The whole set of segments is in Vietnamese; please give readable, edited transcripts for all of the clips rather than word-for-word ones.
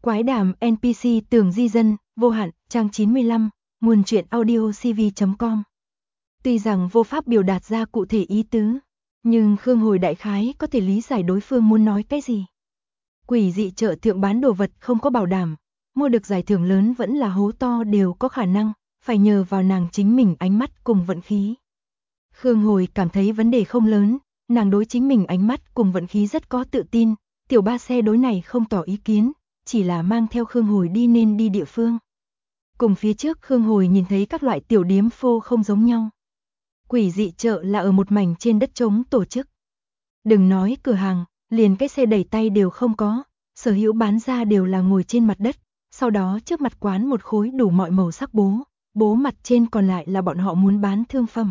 Quái đàm NPC Tường Di Dân, vô hạn, trang 95, nguồn truyện audiocv.com. Tuy rằng vô pháp biểu đạt ra cụ thể ý tứ, nhưng Khương Hồi đại khái có thể lý giải đối phương muốn nói cái gì. Quỷ dị chợ thượng bán đồ vật không có bảo đảm, mua được giải thưởng lớn vẫn là hố to đều có khả năng, phải nhờ vào nàng chính mình ánh mắt cùng vận khí. Khương Hồi cảm thấy vấn đề không lớn, nàng đối chính mình ánh mắt cùng vận khí rất có tự tin, tiểu ba xe đối này không tỏ ý kiến, chỉ là mang theo Khương Hồi đi nên đi địa phương. Cùng phía trước Khương Hồi nhìn thấy các loại tiểu điếm phô không giống nhau. Quỷ dị chợ là ở một mảnh trên đất trống tổ chức. Đừng nói cửa hàng, liền cái xe đẩy tay đều không có, sở hữu bán ra đều là ngồi trên mặt đất, sau đó trước mặt quán một khối đủ mọi màu sắc bố mặt trên còn lại là bọn họ muốn bán thương phẩm.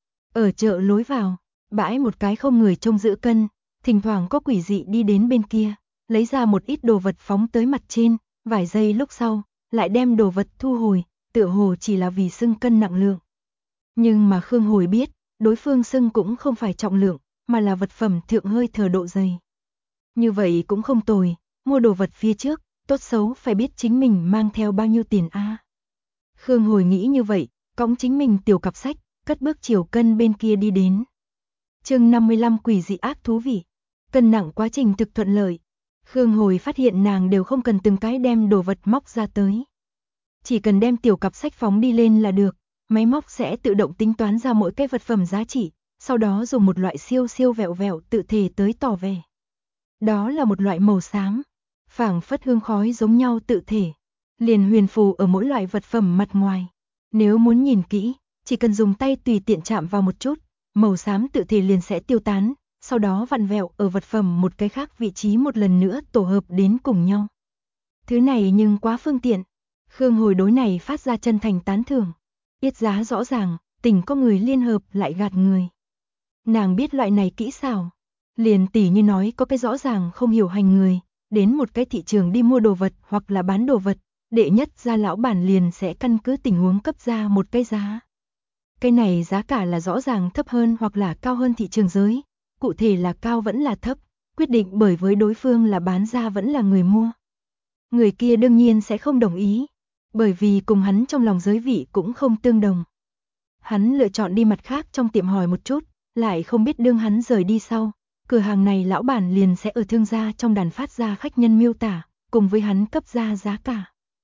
Ở chợ lối vào, bãi một cái không người trông giữ cân, thỉnh thoảng có quỷ dị đi đến bên kia, lấy ra một ít đồ vật phóng tới mặt trên, vài giây lúc sau, lại đem đồ vật thu hồi, tựa hồ chỉ là vì xưng cân nặng lượng. Nhưng mà Khương Hồi biết, đối phương xưng cũng không phải trọng lượng, mà là vật phẩm thượng hơi thở độ dày. Như vậy cũng không tồi, mua đồ vật phía trước, tốt xấu phải biết chính mình mang theo bao nhiêu tiền a. Khương Hồi nghĩ như vậy, cõng chính mình tiểu cặp sách, cất bước chiều cân bên kia đi đến. Chương 55 quỷ dị ác thú vị. Cân nặng quá trình thực thuận lợi. Khương Hồi phát hiện nàng đều không cần từng cái đem đồ vật móc ra tới. Chỉ cần đem tiểu cặp sách phóng đi lên là được, máy móc sẽ tự động tính toán ra mỗi cái vật phẩm giá trị, sau đó dùng một loại siêu vẹo vẹo tự thể tới tỏ vẻ. Đó là một loại màu xám, phảng phất hương khói giống nhau tự thể, liền huyền phù ở mỗi loại vật phẩm mặt ngoài. Nếu muốn nhìn kỹ, chỉ cần dùng tay tùy tiện chạm vào một chút, màu xám tự thể liền sẽ tiêu tán, sau đó vặn vẹo ở vật phẩm một cái khác vị trí một lần nữa tổ hợp đến cùng nhau. Thứ này nhưng quá phương tiện. Khương Hồi đối này phát ra chân thành tán thưởng. Yết giá rõ ràng, tình có người liên hợp lại gạt người. Nàng biết loại này kỹ xảo. Liền tỉ như nói có cái rõ ràng không hiểu hành người, đến một cái thị trường đi mua đồ vật hoặc là bán đồ vật, đệ nhất gia lão bản liền sẽ căn cứ tình huống cấp ra một cái giá. Cái này giá cả là rõ ràng thấp hơn hoặc là cao hơn thị trường giới, cụ thể là cao vẫn là thấp, quyết định bởi với đối phương là bán ra vẫn là người mua. Người kia đương nhiên sẽ không đồng ý, bởi vì cùng hắn trong lòng giới vị cũng không tương đồng. Hắn lựa chọn đi mặt khác trong tiệm hỏi một chút, lại không biết đương hắn rời đi sau, cửa hàng này lão bản liền sẽ ở thương gia trong đàn phát ra khách nhân miêu tả, cùng với hắn cấp ra giá cả.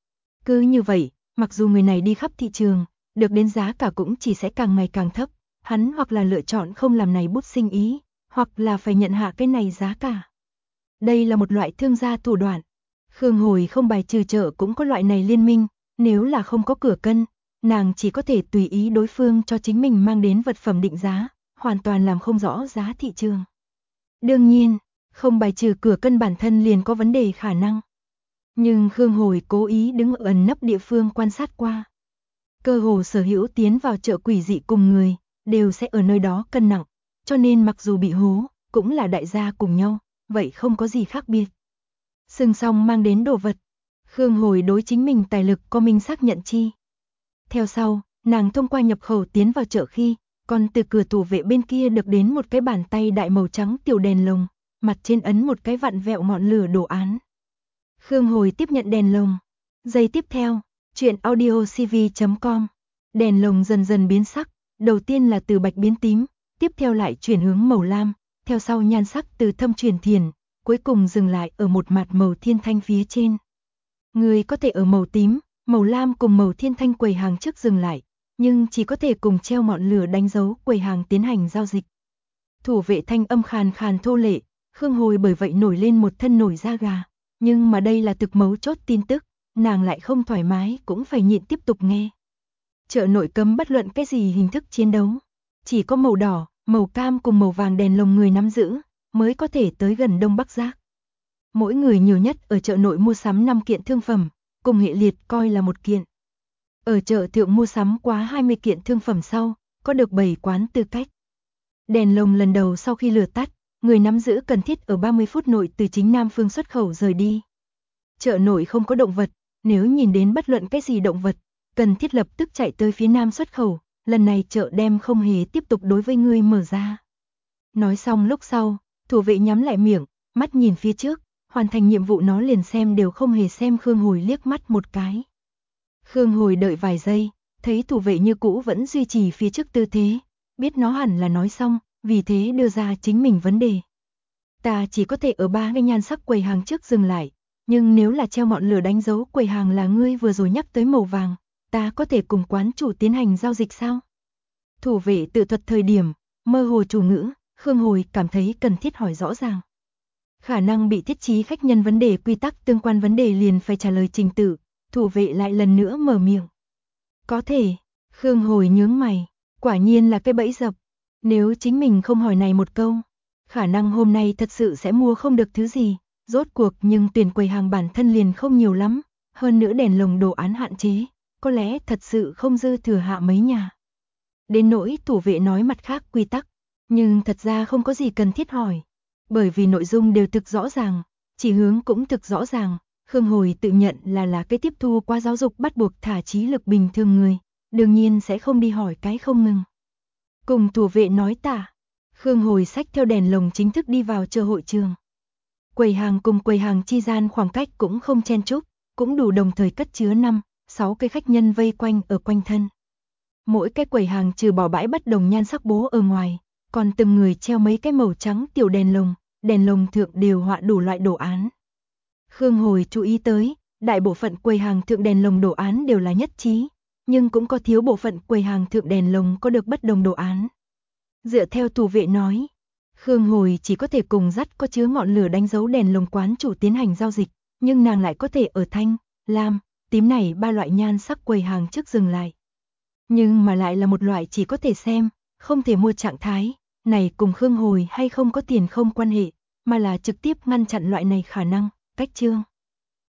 Cứ như vậy, mặc dù người này đi khắp thị trường, được đến giá cả cũng chỉ sẽ càng ngày càng thấp, hắn hoặc là lựa chọn không làm này bút sinh ý, hoặc là phải nhận hạ cái này giá cả. Đây là một loại thương gia thủ đoạn. Khương Hồi không bài trừ chợ cũng có loại này liên minh, nếu là không có cửa cân, nàng chỉ có thể tùy ý đối phương cho chính mình mang đến vật phẩm định giá, hoàn toàn làm không rõ giá thị trường. Đương nhiên, không bài trừ cửa cân bản thân liền có vấn đề khả năng. Nhưng Khương Hồi cố ý đứng ở ẩn nấp địa phương quan sát qua. Cơ hồ sở hữu tiến vào chợ quỷ dị cùng người, đều sẽ ở nơi đó cân nặng, cho nên mặc dù bị hố, cũng là đại gia cùng nhau, vậy không có gì khác biệt. Sừng song mang đến đồ vật, Khương Hồi đối chính mình tài lực có minh xác nhận chi. Theo sau, nàng thông qua nhập khẩu tiến vào chợ khi, còn từ cửa thủ vệ bên kia được đến một cái bàn tay đại màu trắng tiểu đèn lồng, mặt trên ấn một cái vặn vẹo ngọn lửa đồ án. Khương Hồi tiếp nhận đèn lồng. Giây tiếp theo, truyện audiocv.com. Đèn lồng dần dần biến sắc, đầu tiên là từ bạch biến tím, tiếp theo lại chuyển hướng màu lam, theo sau nhan sắc từ thâm chuyển thiền, cuối cùng dừng lại ở một mặt màu thiên thanh phía trên. Người có thể ở màu tím, màu lam cùng màu thiên thanh quầy hàng trước dừng lại, nhưng chỉ có thể cùng treo ngọn lửa đánh dấu quầy hàng tiến hành giao dịch. Thủ vệ thanh âm khàn khàn thô lệ, Khương Hồi bởi vậy nổi lên một thân nổi da gà, nhưng mà đây là thực mấu chốt tin tức, nàng lại không thoải mái cũng phải nhịn tiếp tục nghe. Chợ nội cấm bất luận cái gì hình thức chiến đấu, chỉ có màu đỏ, màu cam cùng màu vàng đèn lồng người nắm giữ, mới có thể tới gần Đông Bắc Giác. Mỗi người nhiều nhất ở chợ nội mua sắm 5 kiện thương phẩm, cùng hệ liệt coi là một kiện. Ở chợ thượng mua sắm quá 20 kiện thương phẩm sau, có được 7 quán tư cách. Đèn lồng lần đầu sau khi lửa tắt, người nắm giữ cần thiết ở 30 phút nội từ chính nam phương xuất khẩu rời đi. Chợ nội không có động vật, nếu nhìn đến bất luận cái gì động vật, cần thiết lập tức chạy tới phía nam xuất khẩu, lần này chợ đem không hề tiếp tục đối với ngươi mở ra. Nói xong lúc sau, thủ vệ nhắm lại miệng, mắt nhìn phía trước, hoàn thành nhiệm vụ nó liền xem đều không hề xem Khương Hồi liếc mắt một cái. Khương Hồi đợi vài giây, thấy thủ vệ như cũ vẫn duy trì phía trước tư thế, biết nó hẳn là nói xong, vì thế đưa ra chính mình vấn đề. Ta chỉ có thể ở 3 cái nhan sắc quầy hàng trước dừng lại, nhưng nếu là treo ngọn lửa đánh dấu quầy hàng là ngươi vừa rồi nhắc tới màu vàng, ta có thể cùng quán chủ tiến hành giao dịch sao? Thủ vệ tự thuật thời điểm, mơ hồ chủ ngữ, Khương Hồi cảm thấy cần thiết hỏi rõ ràng. Khả năng bị thiết trí khách nhân vấn đề quy tắc tương quan vấn đề liền phải trả lời trình tự, thủ vệ lại lần nữa mở miệng. Có thể, Khương Hồi nhướng mày, quả nhiên là cái bẫy dập. Nếu chính mình không hỏi này một câu, khả năng hôm nay thật sự sẽ mua không được thứ gì. Rốt cuộc nhưng tiền quầy hàng bản thân liền không nhiều lắm, hơn nữa đèn lồng đồ án hạn chế, có lẽ thật sự không dư thừa hạ mấy nhà. Đến nỗi thủ vệ nói mặt khác quy tắc, nhưng thật ra không có gì cần thiết hỏi, bởi vì nội dung đều thực rõ ràng, chỉ hướng cũng thực rõ ràng. Khương Hồi tự nhận là cái tiếp thu qua giáo dục bắt buộc thả trí lực bình thường người, đương nhiên sẽ không đi hỏi cái không ngừng. Cùng thủ vệ nói tả, Khương Hồi xách theo đèn lồng chính thức đi vào chợ hội trường. Quầy hàng cùng quầy hàng chi gian khoảng cách cũng không chen chúc, cũng đủ đồng thời cất chứa 5-6 cái khách nhân vây quanh ở quanh thân. Mỗi cái quầy hàng trừ bỏ bãi bất đồng nhan sắc bố ở ngoài, còn từng người treo mấy cái màu trắng tiểu đèn lồng thượng đều họa đủ loại đồ án. Khương Hồi chú ý tới, đại bộ phận quầy hàng thượng đèn lồng đồ án đều là nhất trí, nhưng cũng có thiếu bộ phận quầy hàng thượng đèn lồng có được bất đồng đồ án. Dựa theo thủ vệ nói, Khương Hồi chỉ có thể cùng dắt có chứa ngọn lửa đánh dấu đèn lồng quán chủ tiến hành giao dịch, nhưng nàng lại có thể ở thanh, lam, tím này 3 loại nhan sắc quầy hàng trước dừng lại. Nhưng mà lại là một loại chỉ có thể xem, không thể mua trạng thái, này cùng Khương Hồi hay không có tiền không quan hệ, mà là trực tiếp ngăn chặn loại này khả năng, cách chương.